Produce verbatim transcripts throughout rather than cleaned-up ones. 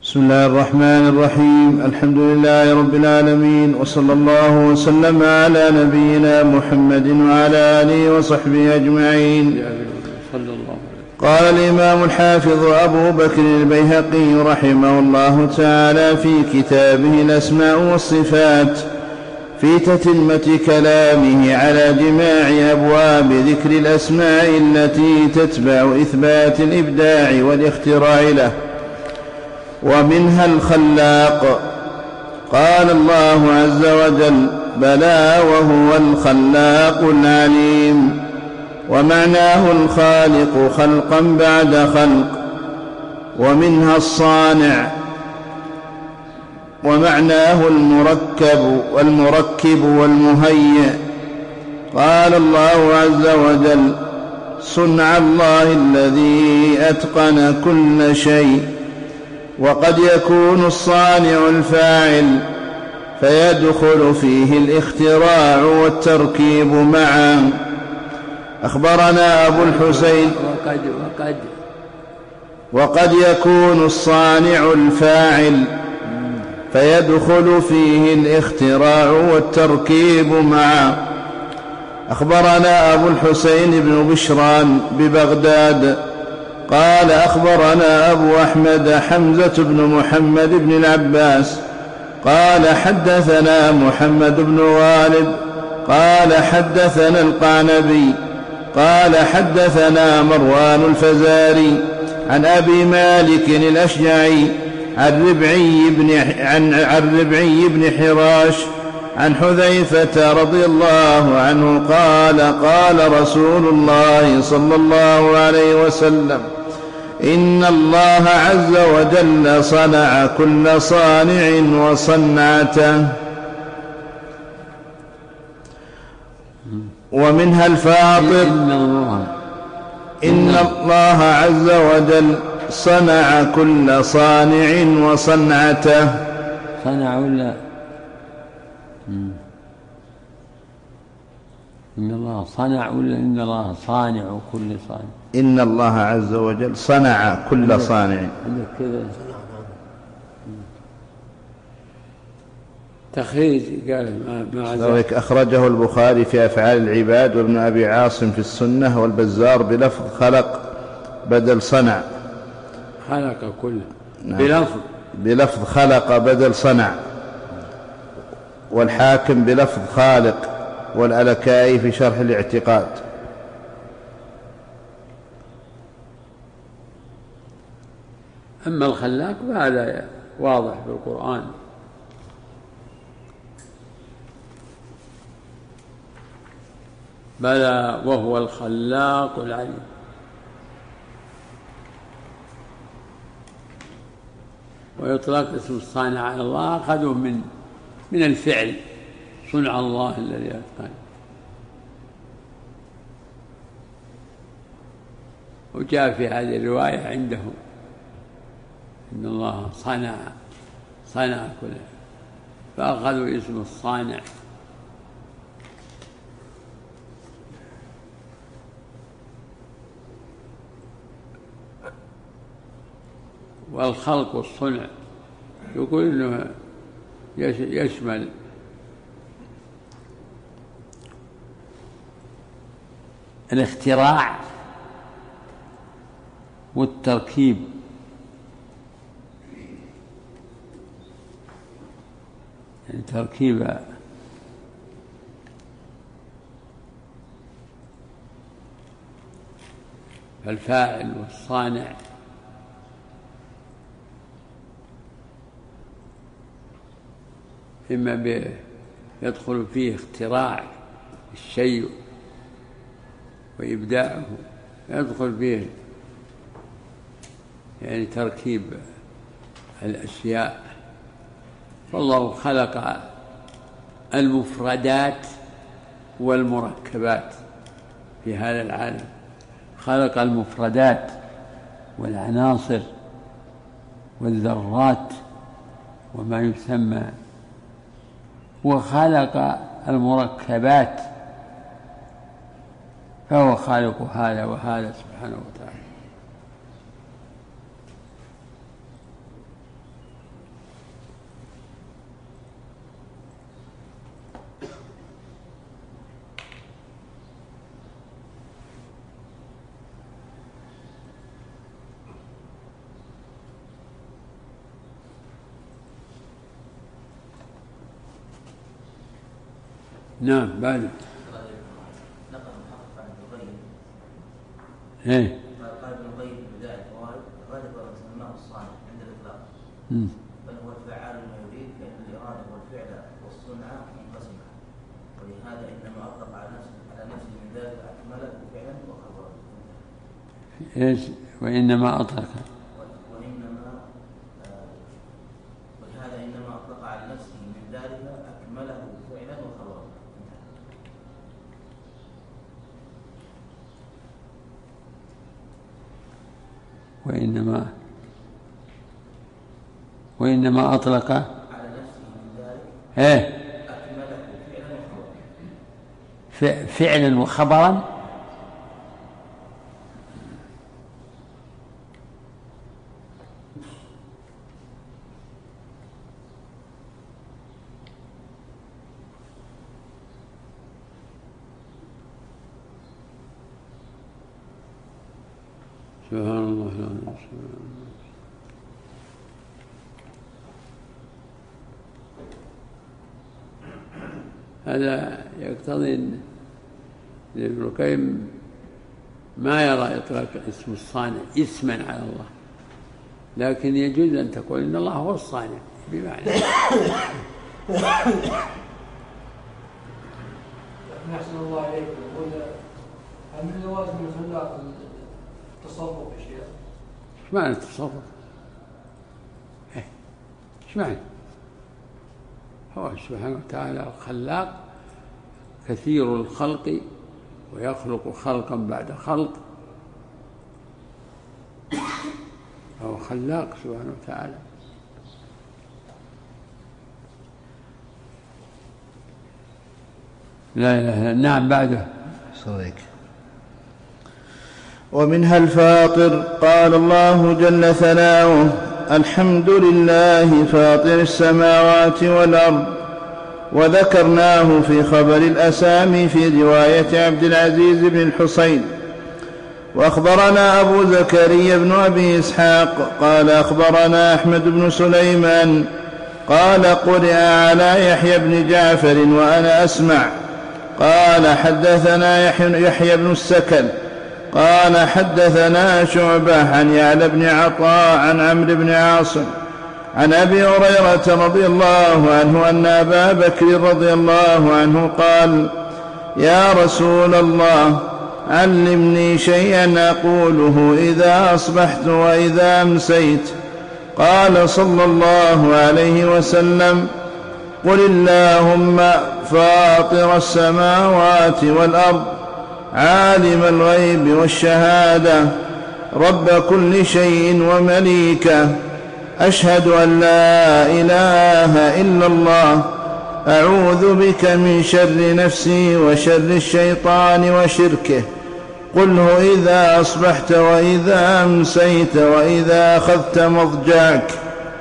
بسم الله الرحمن الرحيم. الحمد لله رب العالمين، وصلى الله وسلم على نبينا محمد وعلى آله وصحبه أجمعين. قال الإمام الحافظ أبو بكر البيهقي رحمه الله تعالى في كتابه الأسماء والصفات في تتمة كلامه على جماع أبواب ذكر الأسماء التي تتبع إثبات الإبداع والاختراع له، ومنها الخلاق. قال الله عز وجل: بلى وهو الخلاق العليم. ومعناه الخالق خلقا بعد خلق. ومنها الصانع، ومعناه المركب والمركب والمهيئ. قال الله عز وجل: صنع الله الذي أتقن كل شيء. وقد يكون الصانع الفاعل فيدخل فيه الاختراع والتركيب معا. أخبرنا أبو الحسين وقد, وقد, وقد يكون الصانع الفاعل فيدخل فيه الاختراع والتركيب معا. أخبرنا أبو الحسين بن بشران ببغداد قال: أخبرنا أبو أحمد حمزة بن محمد بن العباس قال: حدثنا محمد بن غالب قال: حدثنا القعنبي قال: حدثنا مروان الفزاري عن أبي مالك الأشجعي عن ربعي بن, عن, عن ربعي بن حراش عن حذيفة رضي الله عنه قال: قال رسول الله صلى الله عليه وسلم: إن الله عز وجل صنع كل صانع وصنعته. ومنها الفاطر. إن الله عز وجل صنع كل صانع وصنعته. صنع ولا إن الله صنع ولا إن الله صانع كل صانع؟ إن الله عز وجل صنع كل صانع. عندك كذا تخريج قال ما ذلك أخرجه البخاري في أفعال العباد، وابن أبي عاصم في السنة، والبزار بلفظ خلق بدل صنع. خلق كله نعم. بلفظ بلفظ خلق بدل صنع. والحاكم بلفظ خالق، والألكائي في شرح الاعتقاد. أما الخلاق فهذا واضح في القرآن: بلى وهو الخلاق العليم. ويطلق اسم الصانع على الله أخذوا من من الفعل، صنع الله الذي أتقن. وجاء في هذه الرواية عندهم إن الله صنع صنع كله، فأخذوا اسم الصانع. والخلق والصنع يقول إنه يشمل الاختراع والتركيب. يعني تركيب الفاعل والصانع إما يدخل فيه اختراع الشيء وإبداعه، يدخل فيه يعني تركيب الأشياء. فالله خلق المفردات والمركبات في هذا العالم، خلق المفردات والعناصر والذرات وما يسمى، وخلق المركبات، فهو خالق هذا وهذا سبحانه وتعالى. نعم بعد ايه قال ابن القيم في بداية الفوائد غالب الماء الصالح عند الإطلاق بل هو الفعال لما يريد لأن الإرادة والفعل والصنع منقسمة ولهذا إنما أطلق على نفسه على نفسه من ذلك أكمله فعلا وخبرا. ايش وإنما أطلق وإنما ولهذا إنما أطلق على نفسه من ذلك أكمله فعلا وخبرا. وإنما وإنما أطلق على نفسه من ذلك إيه أكمله فعلا وخبرا. فعلا وخبرا. سبحان الله. هذا يقتضي أن ابن القيم ما يرى إطلاق اسم الصانع اسما على الله، لكن يجوز أن تقول إن الله هو الصانع بمعنى أحسن الله عليكم. هل من لوازم الخلاق التصرف بشيء؟ ايش معنى التصرف؟ ايش معنى؟ هو سبحانه وتعالى الخلاق كثير الخلق ويخلق خلقا بعد خلق، هو خلاق سبحانه وتعالى. لا إله إلا. نعم بعده صديق. ومنها الفاطر. قال الله جل ثناؤه: الحمد لله فاطر السماوات والأرض. وذكرناه في خبر الأسامي في رواية عبد العزيز بن الحصين. وأخبرنا أبو زكريا بن أبي إسحاق قال أخبرنا أحمد بن سليمان قال قرئ على يحيى بن جعفر وأنا أسمع قال حدثنا يحيى بن السكن قال حدثنا شعبة عن يعلى بن عطاء عن عمرو بن عاصم عن أبي هريرة رضي الله عنه أن أبا بكر رضي الله عنه قال: يا رسول الله، علمني شيئا أقوله إذا أصبحت وإذا أمسيت. قال صلى الله عليه وسلم: قل اللهم فاطر السماوات والأرض عالم الغيب والشهادة رب كل شيء ومليكه، أشهد أن لا إله إلا الله، أعوذ بك من شر نفسي وشر الشيطان وشركه. قله إذا أصبحت وإذا أمسيت وإذا أخذت مضجعك.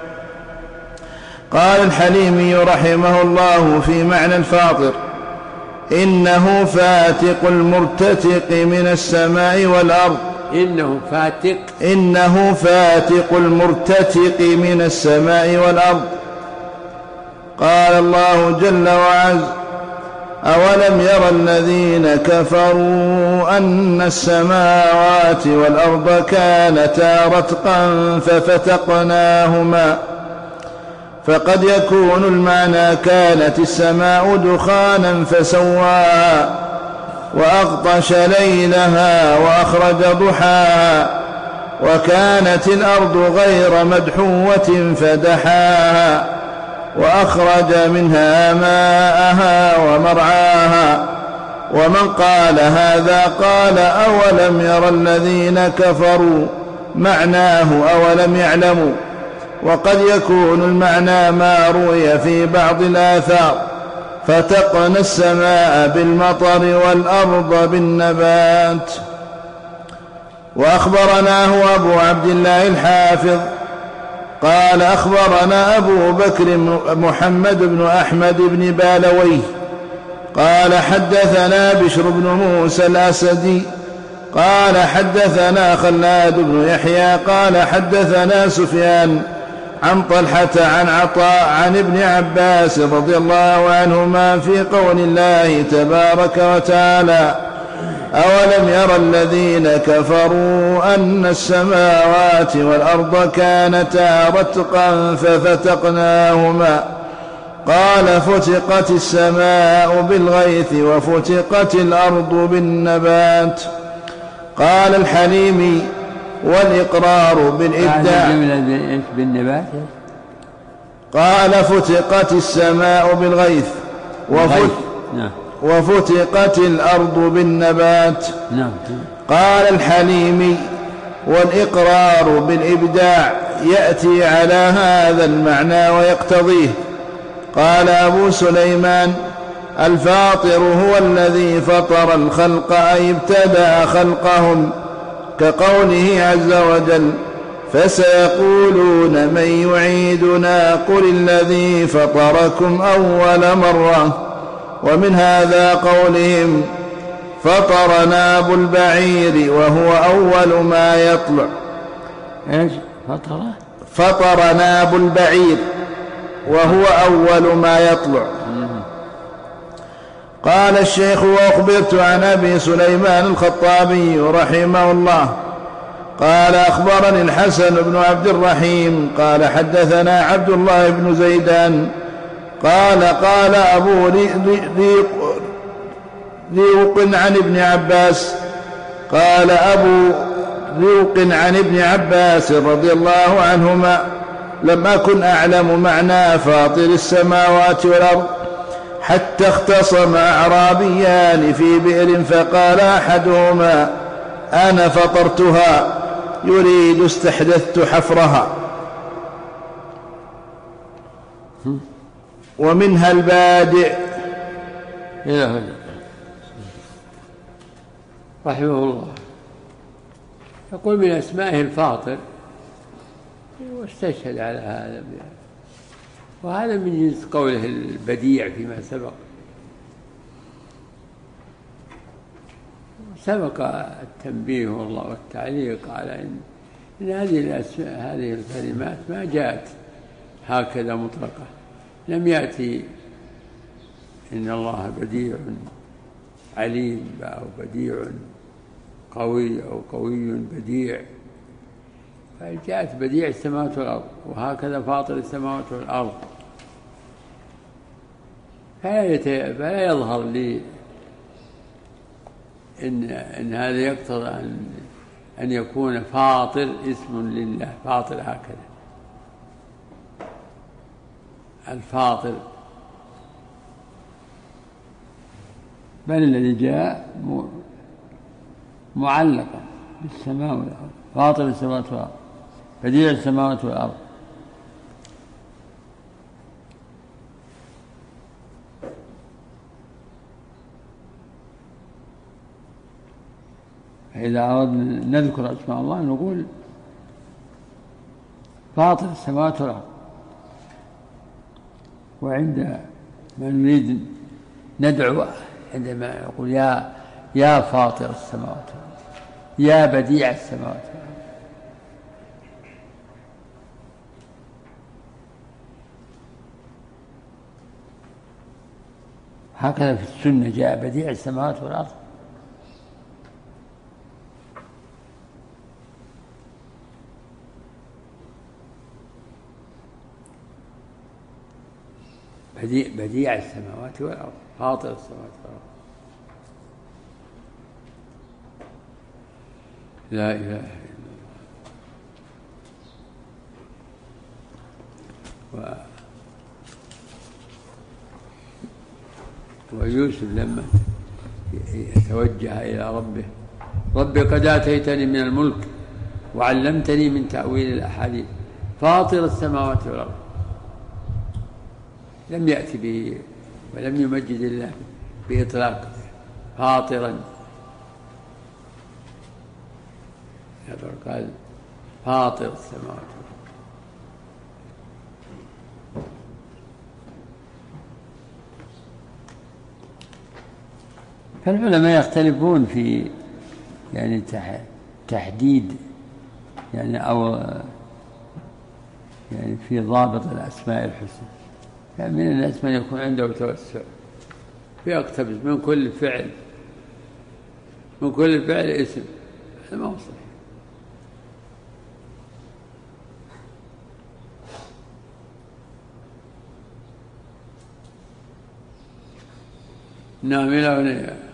قال الحليمي رحمه الله في معنى الفاطر: إنه فاتق المرتتق من السماء والأرض. إنه فاتق إنه فاتق المرتتق من السماء والأرض. قال الله جل وعز: أولم ير الذين كفروا أن السماوات والأرض كانتا رتقا ففتقناهما. فقد يكون المعنى: كانت السماء دخانا فسواها وأغطش ليلها وأخرج ضحاها، وكانت الأرض غير مدحوة فدحاها وأخرج منها ماءها ومرعاها. ومن قال هذا قال: أولم ير الذين كفروا، معناه أولم يعلموا. وقد يكون المعنى ما روي في بعض الآثار: فتقنا السماء بالمطر والأرض بالنبات. وأخبرناه أبو عبد الله الحافظ قال أخبرنا أبو بكر محمد بن أحمد بن بالويه قال حدثنا بشر بن موسى الأسدي قال حدثنا خلاد بن يحيى قال حدثنا سفيان عن طلحة عن عطاء عن ابن عباس رضي الله عنهما في قول الله تبارك وتعالى: أولم يرى الذين كفروا أن السماوات والأرض كانتا رتقا ففتقناهما. قال: فتقت السماء بالغيث وفتقت الأرض بالنبات. قال الحليمي: والإقرار بالإبداع. بالنبات. قال: فتقت السماء بالغيث وفت... نعم. وفتقت الأرض بالنبات. نعم. قال الحليمي: والإقرار بالإبداع يأتي على هذا المعنى ويقتضيه. قال أبو سليمان: الفاطر هو الذي فطر الخلق أي ابتدأ خلقهم، كقوله عز وجل: فسيقولون من يعيدنا قل الذي فطركم أول مرة. ومن هذا قولهم: فطر ناب البعير وهو أول ما يطلع. إيش فطر؟ فطر ناب البعير وهو أول ما يطلع. قال الشيخ: وأخبرت عن أبي سليمان الخطابي رحمه الله قال: أخبرني الحسن بن عبد الرحيم قال: حدثنا عبد الله بن زيدان قال: قال أبو ريوق عن ابن عباس قال أبو ريوق عن ابن عباس رضي الله عنهما: لم أكن أعلم معنى فاطر السماوات والأرض حتى اختصم أعرابيان في بئر، فقال أحدهما: أنا فطرتها، يريد استحدثت حفرها. ومنها البادئ. إلى هنا رحمه الله يقول: من أسمائه الفاطر، واستشهد على هذا، وهذا من جنس قوله البديع فيما سبق. سبق التنبيه والتعليق على أن هذه الأسماء هذه الكلمات ما جاءت هكذا مطلقة، لم يأتي إن الله بديع عليم أو بديع قوي أو قوي بديع، فجاءت بديع السماوات والأرض، وهكذا فاطر السماوات والأرض. فلا يظهر لي إن, إن هذا يقتضي أن, أن يكون فاطر اسم لله، فاطر هكذا. الفاطر بل الذي جاء معلقا بالسماء والأرض، فاطر السماوات والأرض، بديع السماوات والأرض. فإذا أردنا نذكر أسماء الله نقول فاطر السماوات والأرض، وعند ما نريد ندعو عندما يقول يا يا فاطر السماوات والأرض، يا بديع السماوات والأرض. هكذا في السنة جاء بديع السماوات والأرض. بديع, بديع السماوات والأرض، فاطر السماوات والأرض. لا إله إلا الله. و... ويوسف لما يتوجه إلى ربه: رب قد آتيتني من الملك وعلمتني من تأويل الأحاديث فاطر السماوات والأرض، لم يأتي به ولم يمجد الله بإطلاق فاطرا، قال فاطر السماوات والأرض. فالعلماء يختلفون في يعني تحديد يعني أو يعني في ضابط الأسماء الحسنى. يعني من الناس من يكون عنده توسع فيقتبس من كل فعل من كل فعل اسم، هذا ما هو صحيح. نعم. إلى